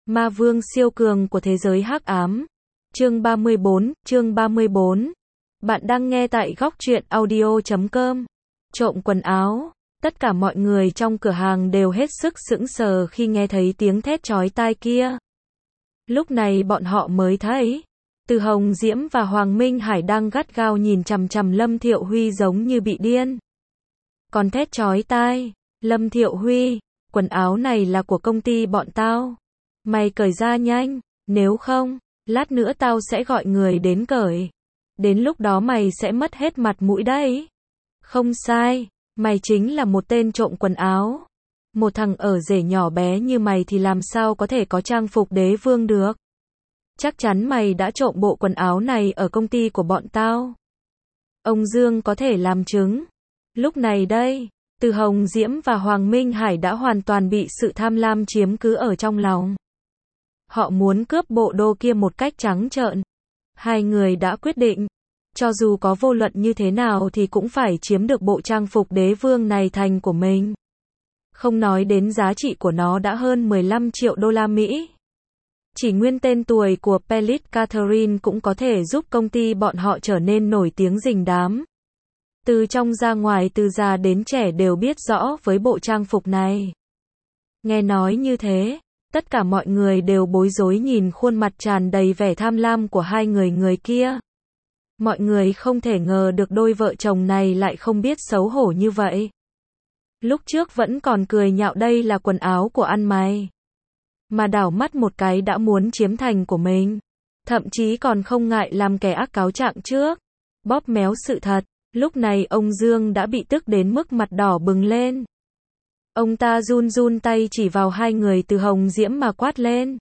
Ma vương siêu cường của thế giới hắc ám. Chương 34. Bạn đang nghe tại góc truyện audio.com. Trộm quần áo. Tất cả mọi người trong cửa hàng đều hết sức sững sờ khi nghe thấy tiếng thét chói tai kia. Lúc này bọn họ mới thấy, Từ Hồng Diễm và Hoàng Minh Hải đang gắt gao nhìn chằm chằm Lâm Thiệu Huy giống như bị điên. Còn thét chói tai, Lâm Thiệu Huy, quần áo này là của công ty bọn tao. Mày cởi ra nhanh, nếu không, lát nữa tao sẽ gọi người đến cởi. Đến lúc đó mày sẽ mất hết mặt mũi đấy. Không sai, mày chính là một tên trộm quần áo. Một thằng ở rể nhỏ bé như mày thì làm sao có thể có trang phục đế vương được. Chắc chắn mày đã trộm bộ quần áo này ở công ty của bọn tao. Ông Dương có thể làm chứng. Lúc này đây, Từ Hồng Diễm và Hoàng Minh Hải đã hoàn toàn bị sự tham lam chiếm cứ ở trong lòng. Họ muốn cướp bộ đồ kia một cách trắng trợn. Hai người đã quyết định, cho dù có vô luận như thế nào thì cũng phải chiếm được bộ trang phục đế vương này thành của mình. Không nói đến giá trị của nó đã hơn 15 triệu đô la Mỹ. Chỉ nguyên tên tuổi của Pelit Catherine cũng có thể giúp công ty bọn họ trở nên nổi tiếng rình đám. Từ trong ra ngoài, từ già đến trẻ đều biết rõ với bộ trang phục này. Nghe nói như thế, tất cả mọi người đều bối rối nhìn khuôn mặt tràn đầy vẻ tham lam của hai người kia. Mọi người không thể ngờ được đôi vợ chồng này lại không biết xấu hổ như vậy. Lúc trước vẫn còn cười nhạo đây là quần áo của ăn mày. Mà đảo mắt một cái đã muốn chiếm thành của mình. Thậm chí còn không ngại làm kẻ ác cáo trạng trước. Bóp méo sự thật. Lúc này ông Dương đã bị tức đến mức mặt đỏ bừng lên. Ông ta run tay chỉ vào hai người Từ Hồng Diễm mà quát lên.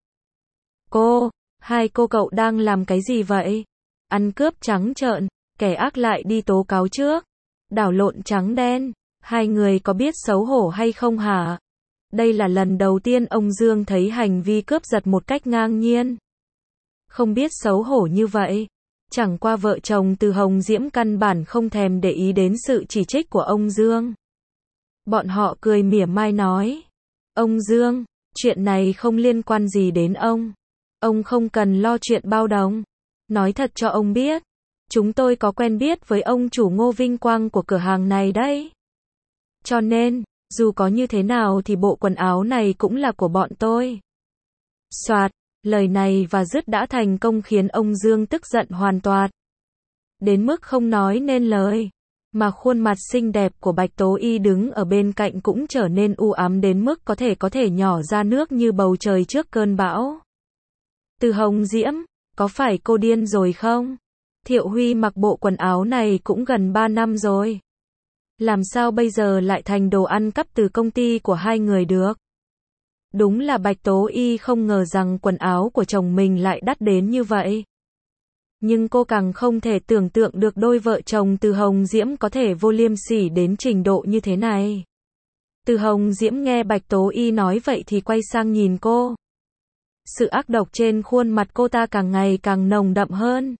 Hai cô cậu đang làm cái gì vậy? Ăn cướp trắng trợn, kẻ ác lại đi tố cáo trước. Đảo lộn trắng đen, hai người có biết xấu hổ hay không hả? Đây là lần đầu tiên ông Dương thấy hành vi cướp giật một cách ngang nhiên. Không biết xấu hổ như vậy. Chẳng qua vợ chồng Từ Hồng Diễm căn bản không thèm để ý đến sự chỉ trích của ông Dương. Bọn họ cười mỉa mai nói. Ông Dương, chuyện này không liên quan gì đến ông. Ông không cần lo chuyện bao đồng. Nói thật cho ông biết, chúng tôi có quen biết với ông chủ Ngô Vinh Quang của cửa hàng này đấy. Cho nên, dù có như thế nào thì bộ quần áo này cũng là của bọn tôi. Soạt, lời này và dứt đã thành công khiến ông Dương tức giận hoàn toàn. Đến mức không nói nên lời. Mà khuôn mặt xinh đẹp của Bạch Tố Y đứng ở bên cạnh cũng trở nên u ám đến mức có thể nhỏ ra nước như bầu trời trước cơn bão. Từ Hồng Diễm, có phải cô điên rồi không? Thiệu Huy mặc bộ quần áo này cũng gần 3 năm rồi. Làm sao bây giờ lại thành đồ ăn cắp từ công ty của hai người được? Đúng là Bạch Tố Y không ngờ rằng quần áo của chồng mình lại đắt đến như vậy. Nhưng cô càng không thể tưởng tượng được đôi vợ chồng Từ Hồng Diễm có thể vô liêm sỉ đến trình độ như thế này. Từ Hồng Diễm nghe Bạch Tố Y nói vậy thì quay sang nhìn cô. Sự ác độc trên khuôn mặt cô ta càng ngày càng nồng đậm hơn.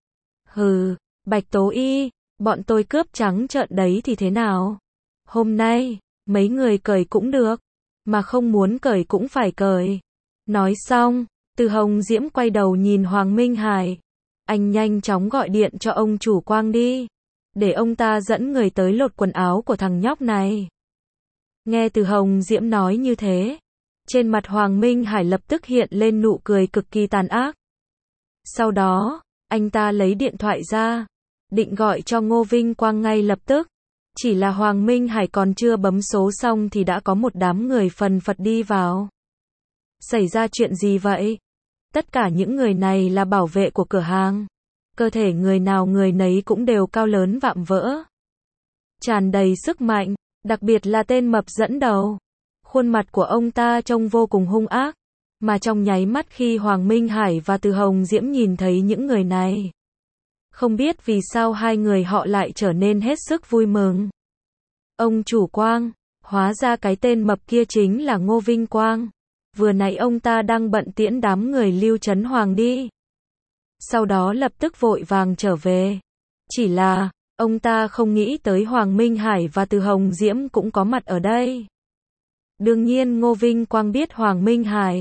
Hừ, Bạch Tố Y, bọn tôi cướp trắng trợn đấy thì thế nào? Hôm nay, mấy người cởi cũng được, mà không muốn cởi cũng phải cởi. Nói xong, Từ Hồng Diễm quay đầu nhìn Hoàng Minh Hải. Anh nhanh chóng gọi điện cho ông chủ Quang đi, để ông ta dẫn người tới lột quần áo của thằng nhóc này. Nghe Từ Hồng Diễm nói như thế, trên mặt Hoàng Minh Hải lập tức hiện lên nụ cười cực kỳ tàn ác. Sau đó, anh ta lấy điện thoại ra, định gọi cho Ngô Vinh Quang ngay lập tức. Chỉ là Hoàng Minh Hải còn chưa bấm số xong thì đã có một đám người phần phật đi vào. Xảy ra chuyện gì vậy? Tất cả những người này là bảo vệ của cửa hàng. Cơ thể người nào người nấy cũng đều cao lớn vạm vỡ, tràn đầy sức mạnh, đặc biệt là tên mập dẫn đầu. Khuôn mặt của ông ta trông vô cùng hung ác, mà trong nháy mắt khi Hoàng Minh Hải và Từ Hồng Diễm nhìn thấy những người này, không biết vì sao hai người họ lại trở nên hết sức vui mừng. Ông chủ Quang, hóa ra cái tên mập kia chính là Ngô Vinh Quang. Vừa nãy ông ta đang bận tiễn đám người Lưu Trấn Hoàng đi. Sau đó lập tức vội vàng trở về. Chỉ là, ông ta không nghĩ tới Hoàng Minh Hải và Từ Hồng Diễm cũng có mặt ở đây. Đương nhiên Ngô Vinh Quang biết Hoàng Minh Hải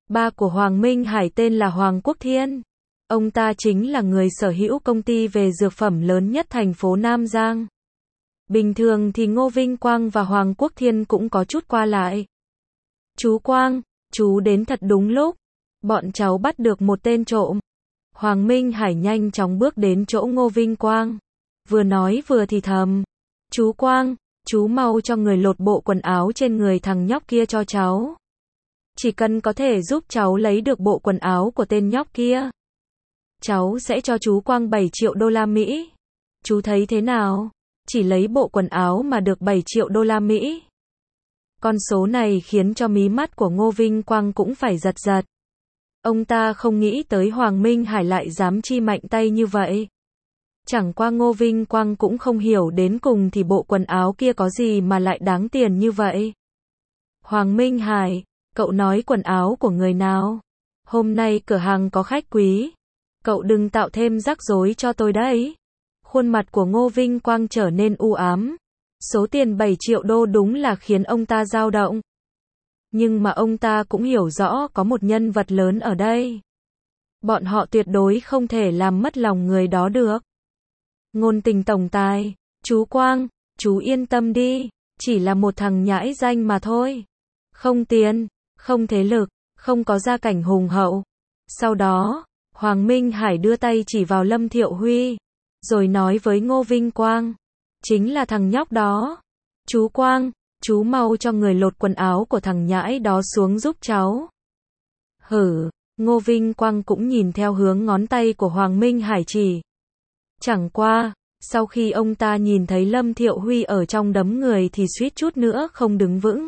Ba của Hoàng Minh Hải tên là Hoàng Quốc Thiên. Ông ta chính là người sở hữu công ty về dược phẩm lớn nhất thành phố Nam Giang. Bình thường thì Ngô Vinh Quang và Hoàng Quốc Thiên cũng có chút qua lại. Chú Quang, chú đến thật đúng lúc. Bọn cháu bắt được một tên trộm. Hoàng Minh Hải nhanh chóng bước đến chỗ Ngô Vinh Quang. Vừa nói vừa thì thầm. Chú Quang, chú mau cho người lột bộ quần áo trên người thằng nhóc kia cho cháu. Chỉ cần có thể giúp cháu lấy được bộ quần áo của tên nhóc kia, cháu sẽ cho chú Quang 7 triệu đô la Mỹ. Chú thấy thế nào? Chỉ lấy bộ quần áo mà được 7 triệu đô la Mỹ. Con số này khiến cho mí mắt của Ngô Vinh Quang cũng phải giật giật. Ông ta không nghĩ tới Hoàng Minh Hải lại dám chi mạnh tay như vậy. Chẳng qua Ngô Vinh Quang cũng không hiểu đến cùng thì bộ quần áo kia có gì mà lại đáng tiền như vậy. Hoàng Minh Hải, cậu nói quần áo của người nào? Hôm nay cửa hàng có khách quý. Cậu đừng tạo thêm rắc rối cho tôi đấy. Khuôn mặt của Ngô Vinh Quang trở nên u ám. Số tiền 7 triệu đô đúng là khiến ông ta dao động. Nhưng mà ông ta cũng hiểu rõ có một nhân vật lớn ở đây. Bọn họ tuyệt đối không thể làm mất lòng người đó được. Ngôn Tình tổng tài, chú Quang, chú yên tâm đi, chỉ là một thằng nhãi danh mà thôi. Không tiền, không thế lực, không có gia cảnh hùng hậu. Sau đó, Hoàng Minh Hải đưa tay chỉ vào Lâm Thiệu Huy, rồi nói với Ngô Vinh Quang, chính là thằng nhóc đó. Chú Quang, chú mau cho người lột quần áo của thằng nhãi đó xuống giúp cháu. Hử, Ngô Vinh Quang cũng nhìn theo hướng ngón tay của Hoàng Minh Hải chỉ. Chẳng qua, sau khi ông ta nhìn thấy Lâm Thiệu Huy ở trong đống người thì suýt chút nữa không đứng vững.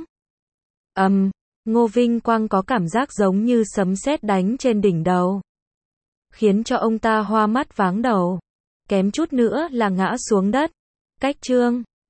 Ngô Vinh Quang có cảm giác giống như sấm sét đánh trên đỉnh đầu, khiến cho ông ta hoa mắt váng đầu, kém chút nữa là ngã xuống đất. Cách chương